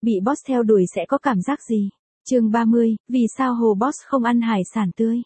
Bị boss theo đuổi sẽ có cảm giác gì? Chương 30, vì sao hồ boss không ăn hải sản tươi?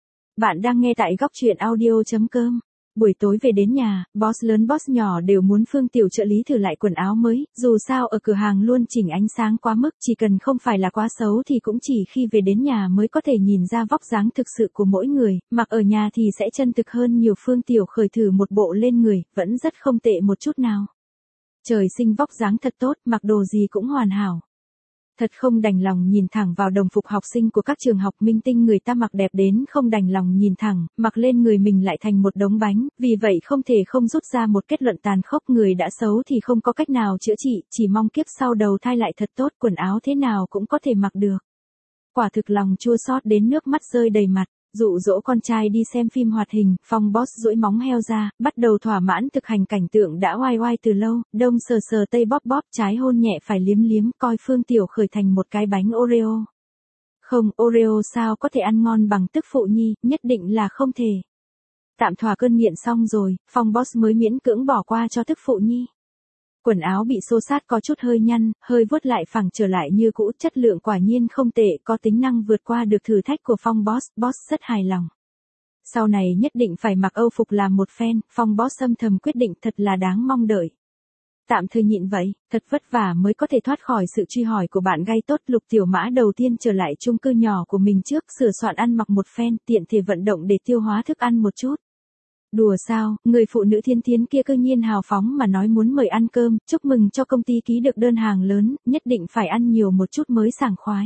Bạn đang nghe tại góc truyện audio.com. Buổi tối về đến nhà, boss lớn boss nhỏ đều muốn Phương tiểu trợ lý thử lại quần áo mới, dù sao ở cửa hàng luôn chỉnh ánh sáng quá mức, chỉ cần không phải là quá xấu thì cũng chỉ khi về đến nhà mới có thể nhìn ra vóc dáng thực sự của mỗi người, mặc ở nhà thì sẽ chân thực hơn nhiều. Phương tiểu khởi thử một bộ lên người, vẫn rất không tệ một chút nào. Trời sinh vóc dáng thật tốt, mặc đồ gì cũng hoàn hảo. Thật không đành lòng nhìn thẳng vào đồng phục học sinh của các trường học minh tinh, người ta mặc đẹp đến không đành lòng nhìn thẳng, mặc lên người mình lại thành một đống bánh, vì vậy không thể không rút ra một kết luận tàn khốc: người đã xấu thì không có cách nào chữa trị, chỉ mong kiếp sau đầu thai lại thật tốt, quần áo thế nào cũng có thể mặc được. Quả thực lòng chua xót đến nước mắt rơi đầy mặt. Dụ dỗ con trai đi xem phim hoạt hình, Phong boss duỗi móng heo ra, bắt đầu thỏa mãn thực hành cảnh tượng đã oai oai từ lâu, đông sờ sờ tây bóp bóp, trái hôn nhẹ phải liếm liếm, coi Phương tiểu khởi thành một cái bánh Oreo. Không, Oreo sao có thể ăn ngon bằng tức phụ nhi, nhất định là không thể. Tạm thỏa cơn nghiện xong rồi, Phong boss mới miễn cưỡng bỏ qua cho tức phụ nhi. Quần áo bị xô xát có chút hơi nhăn, hơi vuốt lại phẳng trở lại như cũ, chất lượng quả nhiên không tệ, có tính năng vượt qua được thử thách của Phong boss rất hài lòng. Sau này nhất định phải mặc Âu phục làm một phen, Phong boss âm thầm quyết định, thật là đáng mong đợi. Tạm thời nhịn vậy, thật vất vả mới có thể thoát khỏi sự truy hỏi của bạn gay tốt. Lục Tiểu Mã đầu tiên trở lại chung cư nhỏ của mình trước, sửa soạn ăn mặc một phen, tiện thể vận động để tiêu hóa thức ăn một chút. Đùa sao, người phụ nữ thiên thiến kia cư nhiên hào phóng mà nói muốn mời ăn cơm, chúc mừng cho công ty ký được đơn hàng lớn, nhất định phải ăn nhiều một chút mới sảng khoái.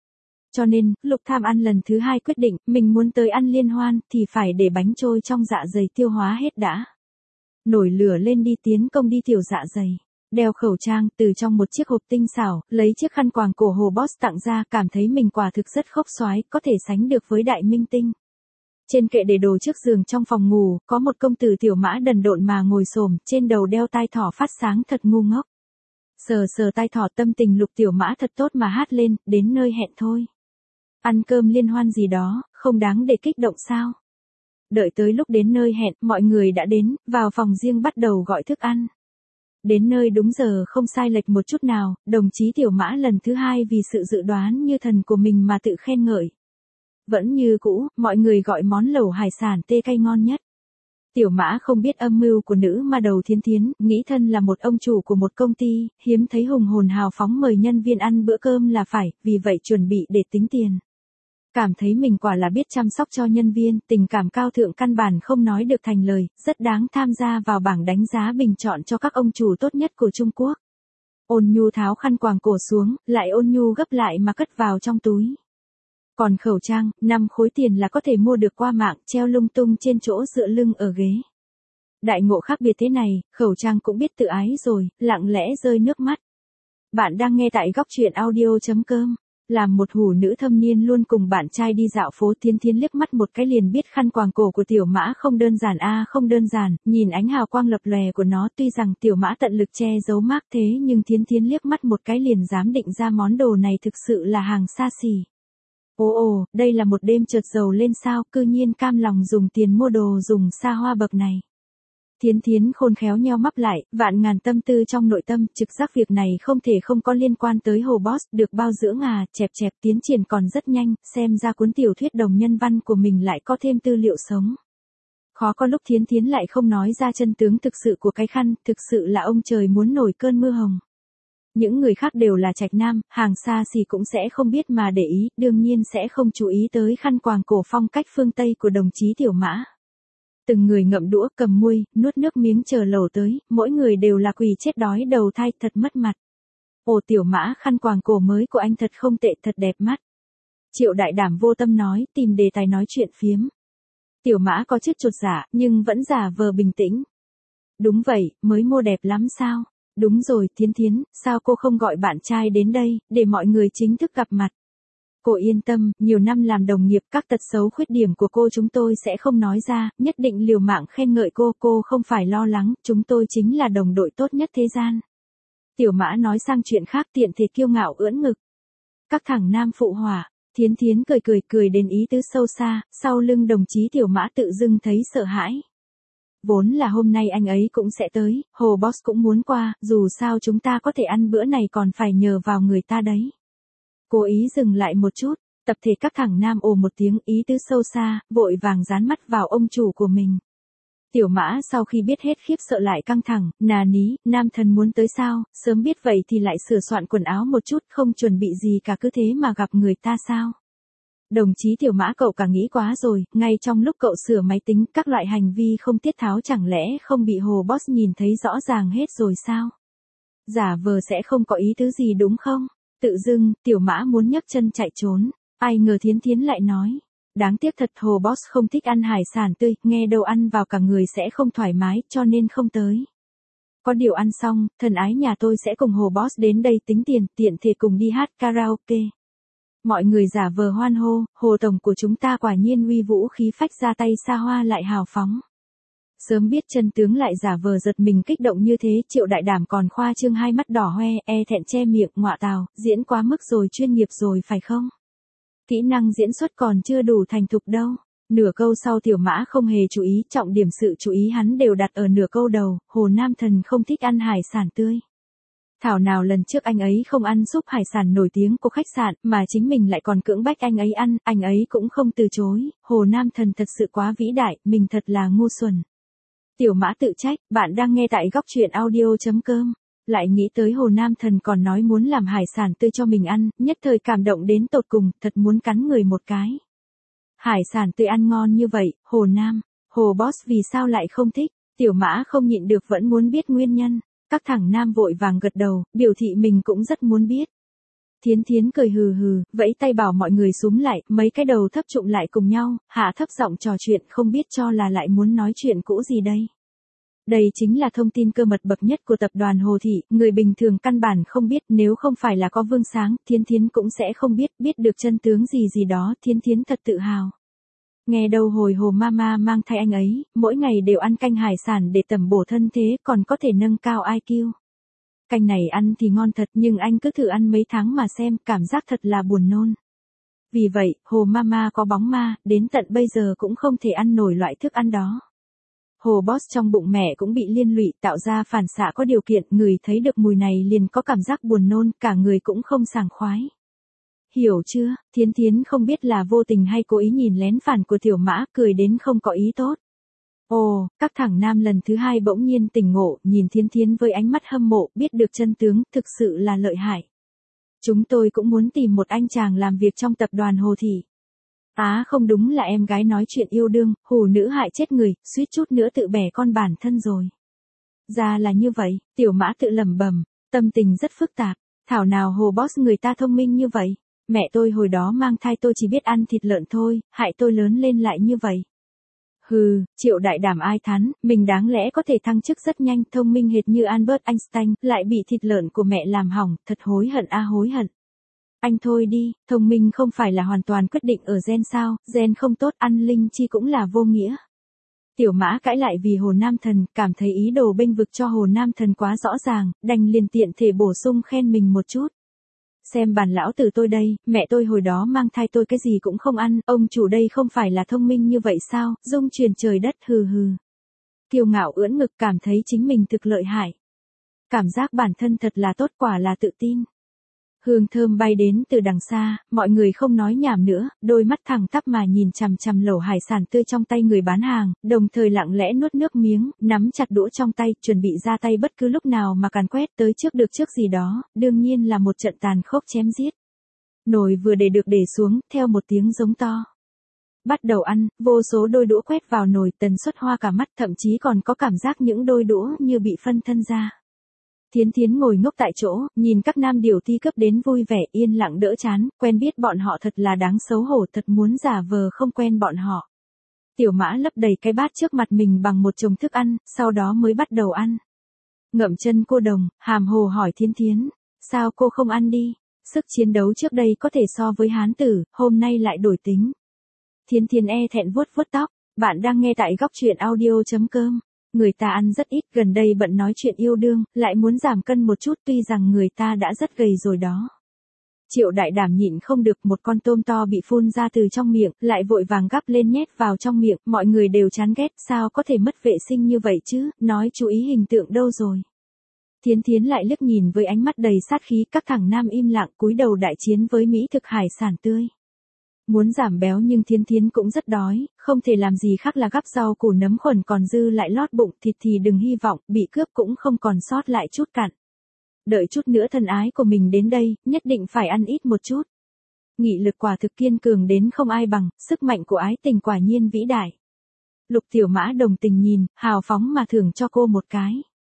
Cho nên, Lục Tham ăn lần thứ hai quyết định, mình muốn tới ăn liên hoan, thì phải để bánh trôi trong dạ dày tiêu hóa hết đã. Nổi lửa lên đi, tiến công đi tiểu dạ dày. Đeo khẩu trang, từ trong một chiếc hộp tinh xảo, lấy chiếc khăn quàng cổ hồ boss tặng ra, cảm thấy mình quả thực rất khốc xoái, có thể sánh được với đại minh tinh. Trên kệ để đồ trước giường trong phòng ngủ, có một công tử Tiểu Mã đần độn mà ngồi xổm, trên đầu đeo tai thỏ phát sáng thật ngu ngốc. Sờ sờ tai thỏ, tâm tình Lục Tiểu Mã thật tốt mà hát lên, đến nơi hẹn thôi. Ăn cơm liên hoan gì đó, không đáng để kích động sao? Đợi tới lúc đến nơi hẹn, mọi người đã đến, vào phòng riêng bắt đầu gọi thức ăn. Đến nơi đúng giờ không sai lệch một chút nào, đồng chí Tiểu Mã lần thứ hai vì sự dự đoán như thần của mình mà tự khen ngợi. Vẫn như cũ, mọi người gọi món lẩu hải sản tê cay ngon nhất. Tiểu Mã không biết âm mưu của nữ ma đầu Thiên Thiến, nghĩ thân là một ông chủ của một công ty, hiếm thấy hùng hồn hào phóng mời nhân viên ăn bữa cơm là phải, vì vậy chuẩn bị để tính tiền. Cảm thấy mình quả là biết chăm sóc cho nhân viên, tình cảm cao thượng căn bản không nói được thành lời, rất đáng tham gia vào bảng đánh giá bình chọn cho các ông chủ tốt nhất của Trung Quốc. Ôn nhu tháo khăn quàng cổ xuống, lại ôn nhu gấp lại mà cất vào trong túi. Còn khẩu trang, 5 khối tiền là có thể mua được qua mạng, treo lung tung trên chỗ dựa lưng ở ghế. Đại ngộ khác biệt thế này, khẩu trang cũng biết tự ái rồi, lặng lẽ rơi nước mắt. Bạn đang nghe tại góc truyện audio.com. Làm một hủ nữ thâm niên luôn cùng bạn trai đi dạo phố, Thiên Thiến liếc mắt một cái liền biết khăn quàng cổ của Tiểu Mã không đơn giản không đơn giản, nhìn ánh hào quang lập lòe của nó, tuy rằng Tiểu Mã tận lực che giấu mác thế nhưng Thiên Thiến liếc mắt một cái liền dám định ra món đồ này thực sự là hàng xa xỉ. Ồ, đây là một đêm chợt giàu lên sao, cư nhiên cam lòng dùng tiền mua đồ dùng xa hoa bậc này. Thiên Thiến khôn khéo nheo mắt lại, vạn ngàn tâm tư trong nội tâm, trực giác việc này không thể không có liên quan tới hồ boss, được bao dưỡng chẹp chẹp, tiến triển còn rất nhanh, xem ra cuốn tiểu thuyết đồng nhân văn của mình lại có thêm tư liệu sống. Khó có lúc Thiên Thiến lại không nói ra chân tướng thực sự của cái khăn, thực sự là ông trời muốn nổi cơn mưa hồng. Những người khác đều là trạch nam, hàng xa xỉ cũng sẽ không biết mà để ý, đương nhiên sẽ không chú ý tới khăn quàng cổ phong cách phương Tây của đồng chí Tiểu Mã. Từng người ngậm đũa, cầm muôi, nuốt nước miếng chờ lẩu tới, mỗi người đều là quỳ chết đói đầu thai, thật mất mặt. Ồ Tiểu Mã, khăn quàng cổ mới của anh thật không tệ, thật đẹp mắt. Triệu Đại Đảm vô tâm nói, tìm đề tài nói chuyện phiếm. Tiểu Mã có chút chột dạ, nhưng vẫn giả vờ bình tĩnh. Đúng vậy, mới mua đẹp lắm sao? Đúng rồi, Thiên Thiến, sao cô không gọi bạn trai đến đây, để mọi người chính thức gặp mặt? Cô yên tâm, nhiều năm làm đồng nghiệp, các tật xấu khuyết điểm của cô chúng tôi sẽ không nói ra, nhất định liều mạng khen ngợi cô không phải lo lắng, chúng tôi chính là đồng đội tốt nhất thế gian. Tiểu Mã nói sang chuyện khác, tiện thể kiêu ngạo ưỡn ngực. Các thằng nam phụ họa, Thiên Thiến cười đến ý tứ sâu xa, sau lưng đồng chí Tiểu Mã tự dưng thấy sợ hãi. vốn là hôm nay anh ấy cũng sẽ tới, Hồ Boss cũng muốn qua, dù sao chúng ta có thể ăn bữa này còn phải nhờ vào người ta đấy. Cố ý dừng lại một chút, tập thể các thằng nam ồ một tiếng ý tứ sâu xa, vội vàng dán mắt vào ông chủ của mình. Tiểu Mã sau khi biết hết khiếp sợ lại căng thẳng, nà ní, nam thần muốn tới sao, sớm biết vậy thì lại sửa soạn quần áo một chút, không chuẩn bị gì cả cứ thế mà gặp người ta sao. Đồng chí Tiểu Mã cậu cả nghĩ quá rồi, ngay trong lúc cậu sửa máy tính, các loại hành vi không tiết tháo chẳng lẽ không bị Hồ Boss nhìn thấy rõ ràng hết rồi sao? Giả vờ sẽ không có ý tứ gì đúng không? Tự dưng, Tiểu Mã muốn nhấc chân chạy trốn, ai ngờ Thiến Thiến lại nói. Đáng tiếc thật Hồ Boss không thích ăn hải sản tươi, nghe đâu ăn vào cả người sẽ không thoải mái cho nên không tới. Có điều ăn xong, thần ái nhà tôi sẽ cùng Hồ Boss đến đây tính tiền, tiện thể cùng đi hát karaoke. Mọi người giả vờ hoan hô, Hồ Tổng của chúng ta quả nhiên uy vũ khí phách ra tay xa hoa lại hào phóng. Sớm biết chân tướng lại giả vờ giật mình kích động như thế, Triệu Đại Đảm còn khoa trương hai mắt đỏ hoe, thẹn che miệng, ngọa tào, diễn quá mức rồi, chuyên nghiệp rồi phải không? Kỹ năng diễn xuất còn chưa đủ thành thục đâu. Nửa câu sau Tiểu Mã không hề chú ý, trọng điểm sự chú ý hắn đều đặt ở nửa câu đầu, Hồ Nam Thần không thích ăn hải sản tươi. Thảo nào lần trước anh ấy không ăn súp hải sản nổi tiếng của khách sạn, mà chính mình lại còn cưỡng bách anh ấy ăn, anh ấy cũng không từ chối, Hồ Nam Thần thật sự quá vĩ đại, mình thật là ngu xuẩn. Tiểu Mã tự trách, bạn đang nghe tại góc truyện audio.com. Lại nghĩ tới Hồ Nam Thần còn nói muốn làm hải sản tươi cho mình ăn, nhất thời cảm động đến tột cùng, thật muốn cắn người một cái. Hải sản tươi ăn ngon như vậy, Hồ Boss vì sao lại không thích? Tiểu Mã không nhịn được vẫn muốn biết nguyên nhân. Các thằng nam vội vàng gật đầu, biểu thị mình cũng rất muốn biết. Thiến Thiến cười hừ hừ, vẫy tay bảo mọi người xúm lại, mấy cái đầu thấp trụm lại cùng nhau, hạ thấp giọng trò chuyện, không biết cho là lại muốn nói chuyện cũ gì đây. Đây chính là thông tin cơ mật bậc nhất của tập đoàn Hồ Thị, người bình thường căn bản không biết, nếu không phải là có Vương Sáng, Thiến Thiến cũng sẽ không biết được chân tướng gì đó, Thiến Thiến thật tự hào. Nghe đâu hồi Hồ Mama mang thai anh ấy, mỗi ngày đều ăn canh hải sản để tẩm bổ thân thế, còn có thể nâng cao IQ. Canh này ăn thì ngon thật nhưng anh cứ thử ăn mấy tháng mà xem, cảm giác thật là buồn nôn. Vì vậy, Hồ Mama có bóng ma, đến tận bây giờ cũng không thể ăn nổi loại thức ăn đó. Hồ Boss trong bụng mẹ cũng bị liên lụy, tạo ra phản xạ có điều kiện, người thấy được mùi này liền có cảm giác buồn nôn, cả người cũng không sảng khoái. Hiểu chưa, Thiến Thiến không biết là vô tình hay cố ý nhìn lén phản của Tiểu Mã, cười đến không có ý tốt. Ồ, các thằng nam lần thứ hai bỗng nhiên tỉnh ngộ, nhìn Thiến Thiến với ánh mắt hâm mộ, biết được chân tướng, thực sự là lợi hại. Chúng tôi cũng muốn tìm một anh chàng làm việc trong tập đoàn Hồ Thị. Không đúng là em gái nói chuyện yêu đương, hù nữ hại chết người, suýt chút nữa tự bẻ con bản thân rồi. Ra là như vậy, Tiểu Mã tự lẩm bẩm, tâm tình rất phức tạp, thảo nào Hồ Boss người ta thông minh như vậy. Mẹ tôi hồi đó mang thai tôi chỉ biết ăn thịt lợn thôi, hại tôi lớn lên lại như vậy. Hừ, Triệu Đại Đảm ai thắn, mình đáng lẽ có thể thăng chức rất nhanh, thông minh hệt như Albert Einstein, lại bị thịt lợn của mẹ làm hỏng, thật hối hận hối hận. Anh thôi đi, thông minh không phải là hoàn toàn quyết định ở gen sao, gen không tốt ăn linh chi cũng là vô nghĩa. Tiểu Mã cãi lại vì Hồ Nam Thần, cảm thấy ý đồ bênh vực cho Hồ Nam Thần quá rõ ràng, đành liền tiện thể bổ sung khen mình một chút. Xem bản lão tử tôi đây, mẹ tôi hồi đó mang thai tôi cái gì cũng không ăn, ông chủ đây không phải là thông minh như vậy sao, dung truyền trời đất hừ hừ. Kiêu ngạo ưỡn ngực cảm thấy chính mình thực lợi hại. Cảm giác bản thân thật là tốt, quả là tự tin. Hương thơm bay đến từ đằng xa, mọi người không nói nhảm nữa, đôi mắt thẳng tắp mà nhìn chằm chằm lẩu hải sản tươi trong tay người bán hàng, đồng thời lặng lẽ nuốt nước miếng, nắm chặt đũa trong tay, chuẩn bị ra tay bất cứ lúc nào mà càn quét tới trước được trước gì đó, đương nhiên là một trận tàn khốc chém giết. Nồi vừa để được để xuống, theo một tiếng giống to. Bắt đầu ăn, vô số đôi đũa quét vào nồi, tần suất hoa cả mắt, thậm chí còn có cảm giác những đôi đũa như bị phân thân ra. Thiến Thiến ngồi ngốc tại chỗ, nhìn các nam điều ti cấp đến vui vẻ, yên lặng đỡ chán, quen biết bọn họ thật là đáng xấu hổ, thật muốn giả vờ không quen bọn họ. Tiểu Mã lấp đầy cái bát trước mặt mình bằng một chồng thức ăn, sau đó mới bắt đầu ăn. Ngậm chân cô đồng, hàm hồ hỏi Thiến Thiến, sao cô không ăn đi, sức chiến đấu trước đây có thể so với hán tử, hôm nay lại đổi tính. Thiến Thiến thẹn vuốt vuốt tóc, bạn đang nghe tại góc truyện audio.com. Người ta ăn rất ít, gần đây bận nói chuyện yêu đương, lại muốn giảm cân một chút, tuy rằng người ta đã rất gầy rồi đó. Triệu Đại Đảm nhịn không được, một con tôm to bị phun ra từ trong miệng, lại vội vàng gắp lên nhét vào trong miệng, mọi người đều chán ghét, sao có thể mất vệ sinh như vậy chứ, nói chú ý hình tượng đâu rồi. Thiến Thiến lại liếc nhìn với ánh mắt đầy sát khí, các thằng nam im lặng cúi đầu đại chiến với mỹ thực hải sản tươi. Muốn giảm béo nhưng Thiến Thiến cũng rất đói, không thể làm gì khác là gắp rau củ nấm khuẩn còn dư lại lót bụng, thịt thì đừng hy vọng, bị cướp cũng không còn sót lại chút cặn. Đợi chút nữa thân ái của mình đến đây, nhất định phải ăn ít một chút. Nghị lực quả thực kiên cường đến không ai bằng, sức mạnh của ái tình quả nhiên vĩ đại. Lục Tiểu Mã đồng tình nhìn, hào phóng mà thưởng cho cô một cái.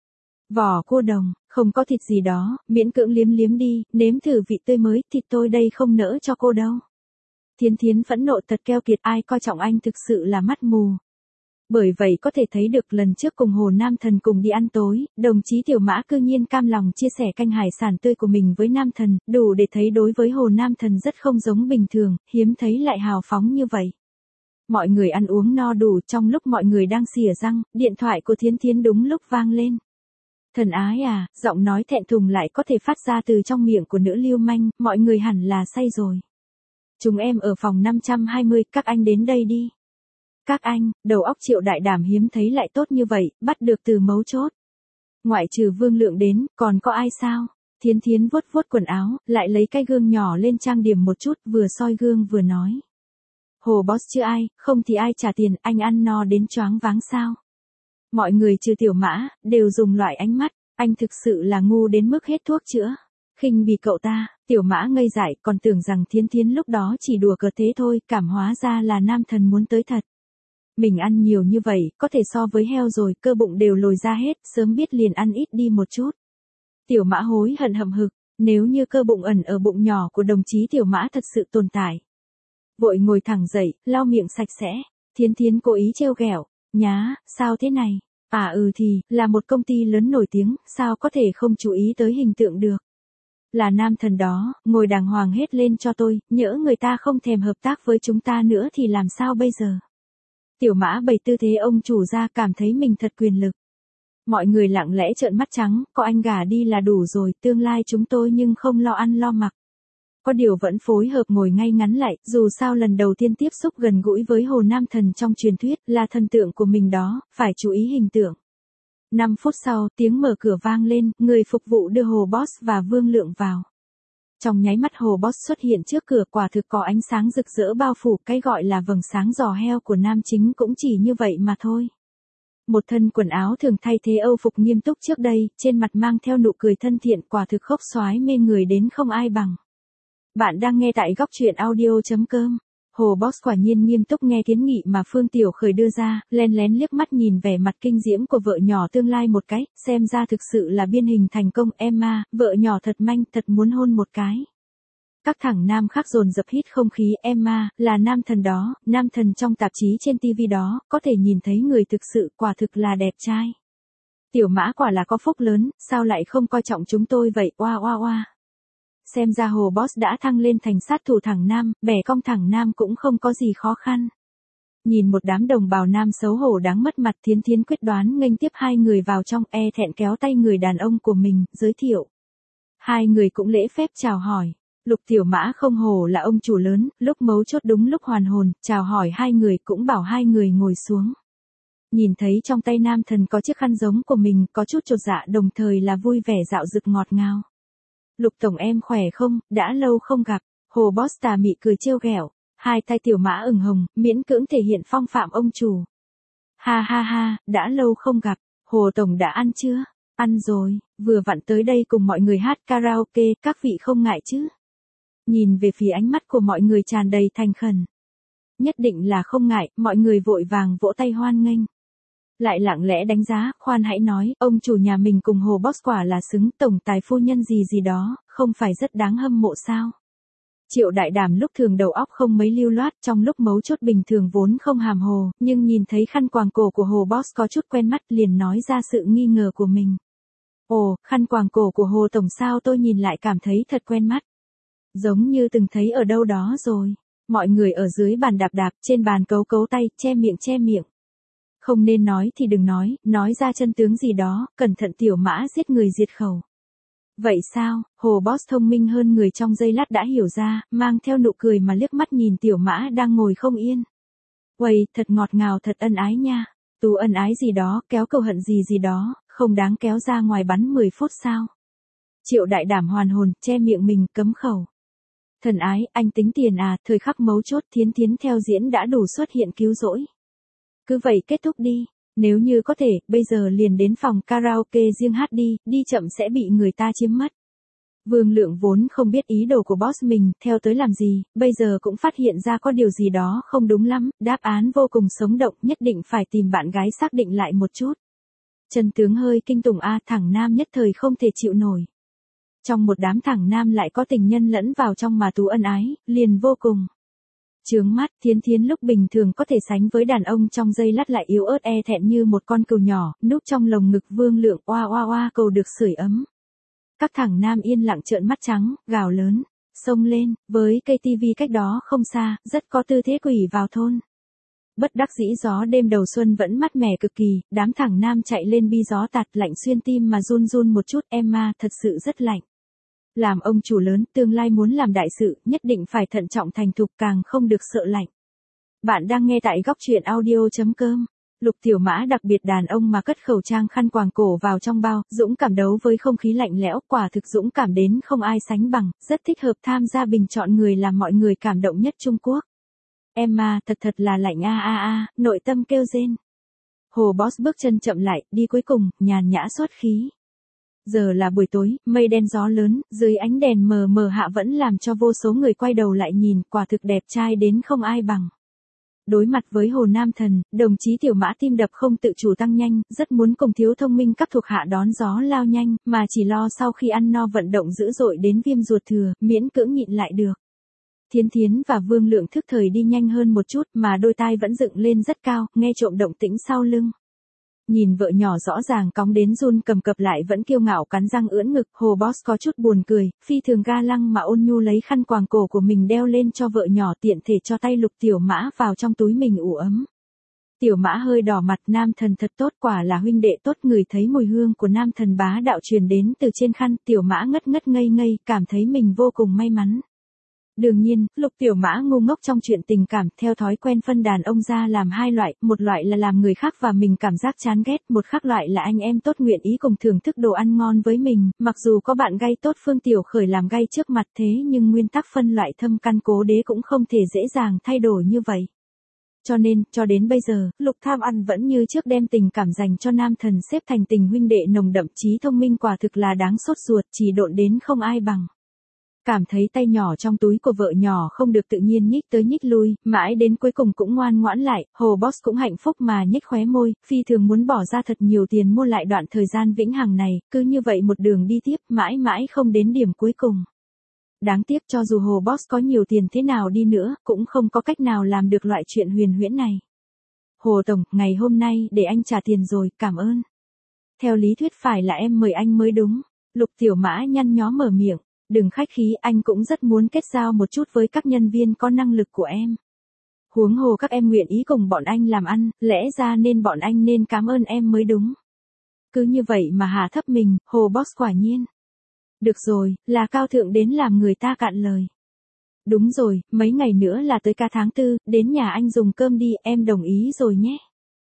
Vỏ cua đồng, không có thịt gì đó, miễn cưỡng liếm liếm đi, nếm thử vị tươi mới, thịt tôi đây không nỡ cho cô đâu. Thiến Thiến phẫn nộ thật keo kiệt, ai coi trọng anh thực sự là mắt mù. Bởi vậy có thể thấy được lần trước cùng Hồ Nam Thần cùng đi ăn tối, đồng chí Tiểu Mã cư nhiên cam lòng chia sẻ canh hải sản tươi của mình với Nam Thần, đủ để thấy đối với Hồ Nam Thần rất không giống bình thường, hiếm thấy lại hào phóng như vậy. Mọi người ăn uống no đủ, trong lúc mọi người đang xỉa răng, điện thoại của Thiến Thiến đúng lúc vang lên. Thần ái à, giọng nói thẹn thùng lại có thể phát ra từ trong miệng của nữ lưu manh, mọi người hẳn là say rồi. Chúng em ở phòng 520, các anh đến đây đi. Các anh, đầu óc Triệu Đại Đảm hiếm thấy lại tốt như vậy, bắt được từ mấu chốt. Ngoại trừ Vương Lượng đến, còn có ai sao? Thiến Thiến vuốt vuốt quần áo, lại lấy cái gương nhỏ lên trang điểm một chút, vừa soi gương vừa nói. Hồ boss chưa ai, không thì ai trả tiền, anh ăn no đến choáng váng sao? Mọi người trừ Tiểu Mã, đều dùng loại ánh mắt, anh thực sự là ngu đến mức hết thuốc chữa. Khinh bỉ cậu ta, Tiểu Mã ngây dại, còn tưởng rằng Thiến Thiến lúc đó chỉ đùa cợt thế thôi, cảm hóa ra là Nam Thần muốn tới thật. Mình ăn nhiều như vậy, có thể so với heo rồi, cơ bụng đều lồi ra hết, sớm biết liền ăn ít đi một chút. Tiểu Mã hối hận hậm hực, nếu như cơ bụng ẩn ở bụng nhỏ của đồng chí Tiểu Mã thật sự tồn tại. Vội ngồi thẳng dậy, lau miệng sạch sẽ, Thiến Thiến cố ý trêu ghẹo, nhá, sao thế này? À thì, là một công ty lớn nổi tiếng, sao có thể không chú ý tới hình tượng được? Là Nam Thần đó, ngồi đàng hoàng hết lên cho tôi, nhỡ người ta không thèm hợp tác với chúng ta nữa thì làm sao bây giờ? Tiểu Mã bày tư thế ông chủ ra, cảm thấy mình thật quyền lực. Mọi người lặng lẽ trợn mắt trắng, có anh gả đi là đủ rồi, tương lai chúng tôi nhưng không lo ăn lo mặc. Có điều vẫn phối hợp ngồi ngay ngắn lại, dù sao lần đầu tiên tiếp xúc gần gũi với Hồ Nam Thần trong truyền thuyết, là thần tượng của mình đó, phải chú ý hình tượng. 5 phút sau, tiếng mở cửa vang lên, người phục vụ đưa Hồ Boss và Vương Lượng vào. Trong nháy mắt Hồ Boss xuất hiện trước cửa, quả thực có ánh sáng rực rỡ bao phủ, cái gọi là vầng sáng giò heo của nam chính cũng chỉ như vậy mà thôi. Một thân quần áo thường thay thế Âu phục nghiêm túc trước đây, trên mặt mang theo nụ cười thân thiện, quả thực khốc xoái mê người đến không ai bằng. Bạn đang nghe tại góc truyện audio.com. Hồ Boss quả nhiên nghiêm túc nghe kiến nghị mà Phương Tiểu Khởi đưa ra, lén lén liếc mắt nhìn vẻ mặt kinh diễm của vợ nhỏ tương lai một cái, xem ra thực sự là biên hình thành công. Emma, vợ nhỏ thật manh, thật muốn hôn một cái. Các thằng nam khác dồn dập hít không khí. Emma, là Nam Thần đó, Nam Thần trong tạp chí trên TV đó, có thể nhìn thấy người thực sự, quả thực là đẹp trai. Tiểu Mã quả là có phúc lớn, sao lại không coi trọng chúng tôi vậy, oa oa oa. Xem ra Hồ Boss đã thăng lên thành sát thủ thẳng nam, bẻ cong thẳng nam cũng không có gì khó khăn. Nhìn một đám đồng bào nam xấu hổ đáng mất mặt, Thiến Thiến quyết đoán nghênh tiếp hai người vào trong, thẹn kéo tay người đàn ông của mình, giới thiệu. Hai người cũng lễ phép chào hỏi. Lục Tiểu Mã không hổ là ông chủ lớn, lúc mấu chốt đúng lúc hoàn hồn, chào hỏi hai người cũng bảo hai người ngồi xuống. Nhìn thấy trong tay Nam Thần có chiếc khăn giống của mình, có chút chột dạ đồng thời là vui vẻ dạo dực ngọt ngào. Lục tổng em khỏe không, đã lâu không gặp. Hồ Boss tà mị cười trêu ghẹo, hai tay Tiểu Mã ửng hồng, miễn cưỡng thể hiện phong phạm ông chủ. Ha ha ha, đã lâu không gặp, Hồ tổng đã ăn chưa? Ăn rồi, vừa vặn tới đây cùng mọi người hát karaoke, các vị không ngại chứ? Nhìn về phía ánh mắt của mọi người tràn đầy thành khẩn. Nhất định là không ngại, mọi người vội vàng vỗ tay hoan nghênh. Lại lặng lẽ đánh giá, khoan hãy nói, ông chủ nhà mình cùng Hồ Boss quả là xứng, tổng tài phu nhân gì gì đó, không phải rất đáng hâm mộ sao? Triệu Đại Đảm lúc thường đầu óc không mấy lưu loát, trong lúc mấu chốt bình thường vốn không hàm hồ, nhưng nhìn thấy khăn quàng cổ của Hồ Boss có chút quen mắt, liền nói ra sự nghi ngờ của mình. Ồ, khăn quàng cổ của Hồ tổng sao tôi nhìn lại cảm thấy thật quen mắt. Giống như từng thấy ở đâu đó rồi. Mọi người ở dưới bàn đạp đạp, trên bàn cấu cấu tay, che miệng che miệng. Không nên nói thì đừng nói ra chân tướng gì đó, cẩn thận Tiểu Mã giết người diệt khẩu. Vậy sao, Hồ Boss thông minh hơn người trong giây lát đã hiểu ra, mang theo nụ cười mà liếc mắt nhìn Tiểu Mã đang ngồi không yên. Uầy, thật ngọt ngào thật ân ái nha. Tú ân ái gì đó, kéo cầu hận gì gì đó, không đáng kéo ra ngoài bắn 10 phút sao. Triệu Đại Đảm hoàn hồn, che miệng mình, cấm khẩu. Thần ái, anh tính tiền à, thời khắc mấu chốt Thiến Thiến theo diễn đã đủ xuất hiện cứu rỗi. Cứ vậy kết thúc đi, nếu như có thể, bây giờ liền đến phòng karaoke riêng hát đi, đi chậm sẽ bị người ta chiếm mất. Vương Lượng vốn không biết ý đồ của boss mình, theo tới làm gì, bây giờ cũng phát hiện ra có điều gì đó không đúng lắm, đáp án vô cùng sống động, nhất định phải tìm bạn gái xác định lại một chút. Trần tướng hơi kinh tủng a, thẳng nam nhất thời không thể chịu nổi. Trong một đám thẳng nam lại có tình nhân lẫn vào trong mà Tú ân ái, liền vô cùng chướng mắt. Thiến Thiến lúc bình thường có thể sánh với đàn ông trong giây lát lại yếu ớt e thẹn như một con cừu nhỏ, núp trong lồng ngực Vương Lượng oa oa oa cầu được sưởi ấm. Các thằng nam yên lặng trợn mắt trắng, gào lớn, xông lên, với cây tivi cách đó không xa, rất có tư thế quỷ vào thôn. Bất đắc dĩ gió đêm đầu xuân vẫn mát mẻ cực kỳ, đám thằng nam chạy lên bi gió tạt lạnh xuyên tim mà run run một chút, Emma thật sự rất lạnh. Làm ông chủ lớn, tương lai muốn làm đại sự, nhất định phải thận trọng thành thục, càng không được sợ lạnh. Bạn đang nghe tại góc truyện audio.com. Lục Tiểu Mã đặc biệt đàn ông mà cất khẩu trang khăn quàng cổ vào trong bao, dũng cảm đấu với không khí lạnh lẽo, quả thực dũng cảm đến không ai sánh bằng, rất thích hợp tham gia bình chọn người làm mọi người cảm động nhất Trung Quốc. Emma thật là lạnh a a a, nội tâm kêu rên. Hồ Boss bước chân chậm lại, đi cuối cùng, nhàn nhã xuất khí. Giờ là buổi tối, mây đen gió lớn, dưới ánh đèn mờ mờ hạ vẫn làm cho vô số người quay đầu lại nhìn, quả thực đẹp trai đến không ai bằng. Đối mặt với Hồ Nam Thần, đồng chí Tiểu Mã tim đập không tự chủ tăng nhanh, rất muốn cùng thiếu thông minh các thuộc hạ đón gió lao nhanh, mà chỉ lo sau khi ăn no vận động dữ dội đến viêm ruột thừa, miễn cưỡng nhịn lại được. Thiến Thiến và Vương Lượng thức thời đi nhanh hơn một chút mà đôi tai vẫn dựng lên rất cao, nghe trộm động tĩnh sau lưng. Nhìn vợ nhỏ rõ ràng cóng đến run cầm cập lại vẫn kiêu ngạo cắn răng ưỡn ngực, Hồ Boss có chút buồn cười, phi thường ga lăng mà ôn nhu lấy khăn quàng cổ của mình đeo lên cho vợ nhỏ, tiện thể cho tay Lục Tiểu Mã vào trong túi mình ủ ấm. Tiểu Mã hơi đỏ mặt, Nam Thần thật tốt, quả là huynh đệ tốt. Người thấy mùi hương của Nam Thần bá đạo truyền đến từ trên khăn, Tiểu Mã ngất ngất ngây ngây, cảm thấy mình vô cùng may mắn. Đương nhiên, Lục Tiểu Mã ngu ngốc trong chuyện tình cảm, theo thói quen phân đàn ông ra làm hai loại, một loại là làm người khác và mình cảm giác chán ghét, một khác loại là anh em tốt nguyện ý cùng thưởng thức đồ ăn ngon với mình, mặc dù có bạn gay tốt Phương Tiểu Khởi làm gay trước mặt thế nhưng nguyên tắc phân loại thâm căn cố đế cũng không thể dễ dàng thay đổi như vậy. Cho nên, cho đến bây giờ, Lục Tham Ăn vẫn như trước đem tình cảm dành cho Nam Thần xếp thành tình huynh đệ nồng đậm, trí thông minh quả thực là đáng sốt ruột, chỉ độn đến không ai bằng. Cảm thấy tay nhỏ trong túi của vợ nhỏ không được tự nhiên nhích tới nhích lui, mãi đến cuối cùng cũng ngoan ngoãn lại, Hồ Boss cũng hạnh phúc mà nhếch khóe môi, phi thường muốn bỏ ra thật nhiều tiền mua lại đoạn thời gian vĩnh hằng này, cứ như vậy một đường đi tiếp, mãi mãi không đến điểm cuối cùng. Đáng tiếc cho dù Hồ Boss có nhiều tiền thế nào đi nữa, cũng không có cách nào làm được loại chuyện huyền huyễn này. Hồ Tổng, ngày hôm nay để anh trả tiền rồi, cảm ơn. Theo lý thuyết phải là em mời anh mới đúng. Lục Tiểu Mã nhăn nhó mở miệng. Đừng khách khí, anh cũng rất muốn kết giao một chút với các nhân viên có năng lực của em. Huống hồ các em nguyện ý cùng bọn anh làm ăn, lẽ ra nên bọn anh nên cảm ơn em mới đúng. Cứ như vậy mà hạ thấp mình, Hồ Boss quả nhiên. Được rồi, là cao thượng đến làm người ta cạn lời. Đúng rồi, mấy ngày nữa là tới ca tháng 4, đến nhà anh dùng cơm đi, em đồng ý rồi nhé.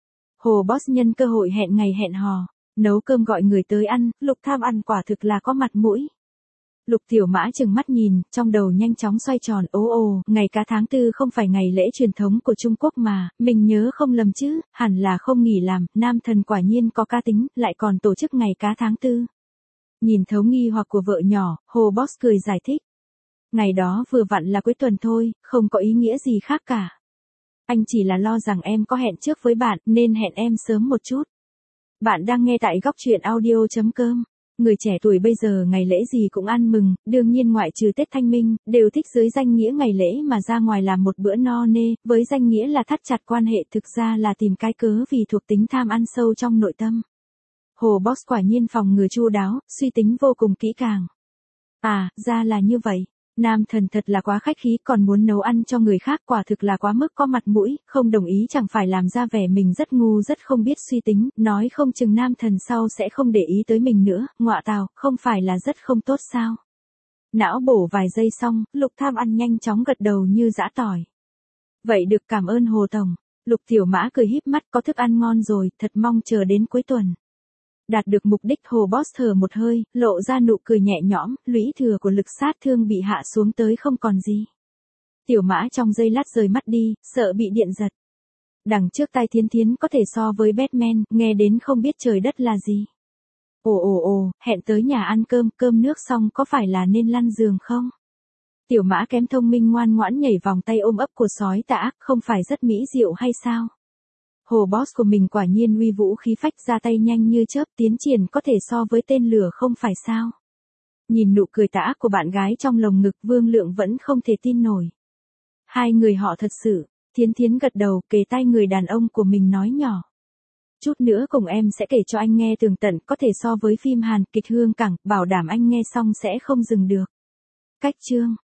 Hồ Boss nhân cơ hội hẹn ngày hẹn hò, nấu cơm gọi người tới ăn, Lục Tham Ăn quả thực là có mặt mũi. Lục Tiểu Mã chừng mắt nhìn, trong đầu nhanh chóng xoay tròn, ồ, ngày cá tháng 4 không phải ngày lễ truyền thống của Trung Quốc mà, mình nhớ không lầm chứ, hẳn là không nghỉ làm, Nam Thần quả nhiên có cá tính, lại còn tổ chức ngày cá tháng 4. Nhìn thấu nghi hoặc của vợ nhỏ, Hồ Boss cười giải thích. Ngày đó vừa vặn là cuối tuần thôi, không có ý nghĩa gì khác cả. Anh chỉ là lo rằng em có hẹn trước với bạn, nên hẹn em sớm một chút. Bạn đang nghe tại góc truyện audio.com. Người trẻ tuổi bây giờ ngày lễ gì cũng ăn mừng, đương nhiên ngoại trừ Tết Thanh Minh, đều thích dưới danh nghĩa ngày lễ mà ra ngoài làm một bữa no nê, với danh nghĩa là thắt chặt quan hệ, thực ra là tìm cái cớ vì thuộc tính tham ăn sâu trong nội tâm. Hồ Boss quả nhiên phòng ngừa chu đáo, suy tính vô cùng kỹ càng. À, ra là như vậy. Nam thần thật là quá khách khí, còn muốn nấu ăn cho người khác, quả thực là quá mức có mặt mũi, không đồng ý chẳng phải làm ra vẻ mình rất ngu rất không biết suy tính, nói không chừng nam thần sau sẽ không để ý tới mình nữa, ngọa tào, không phải là rất không tốt sao. Não bổ vài giây xong, Lục Tham ăn nhanh chóng gật đầu như giã tỏi. Vậy được, cảm ơn Hồ Tổng. Lục Tiểu Mã cười híp mắt, có thức ăn ngon rồi, thật mong chờ đến cuối tuần. Đạt được mục đích, Hồ Boss thở một hơi, lộ ra nụ cười nhẹ nhõm, lũy thừa của lực sát thương bị hạ xuống tới không còn gì. Tiểu Mã trong giây lát rời mắt đi, sợ bị điện giật. Đằng trước tai Thiến Thiến có thể so với Batman, nghe đến không biết trời đất là gì. Ồ, hẹn tới nhà ăn cơm nước xong có phải là nên lăn giường không? Tiểu Mã kém thông minh ngoan ngoãn nhảy vòng tay ôm ấp của sói tà ác, không phải rất mỹ diệu hay sao? Hồ Boss của mình quả nhiên uy vũ khí phách, ra tay nhanh như chớp, tiến triển có thể so với tên lửa không phải sao? Nhìn nụ cười tà ác của bạn gái trong lồng ngực, Vương Lượng vẫn không thể tin nổi. Hai người họ thật sự. Thiến Thiến gật đầu, kề tai người đàn ông của mình nói nhỏ. Chút nữa cùng em sẽ kể cho anh nghe tường tận, có thể so với phim Hàn kịch Hương Cảng, bảo đảm anh nghe xong sẽ không dừng được. Cách chương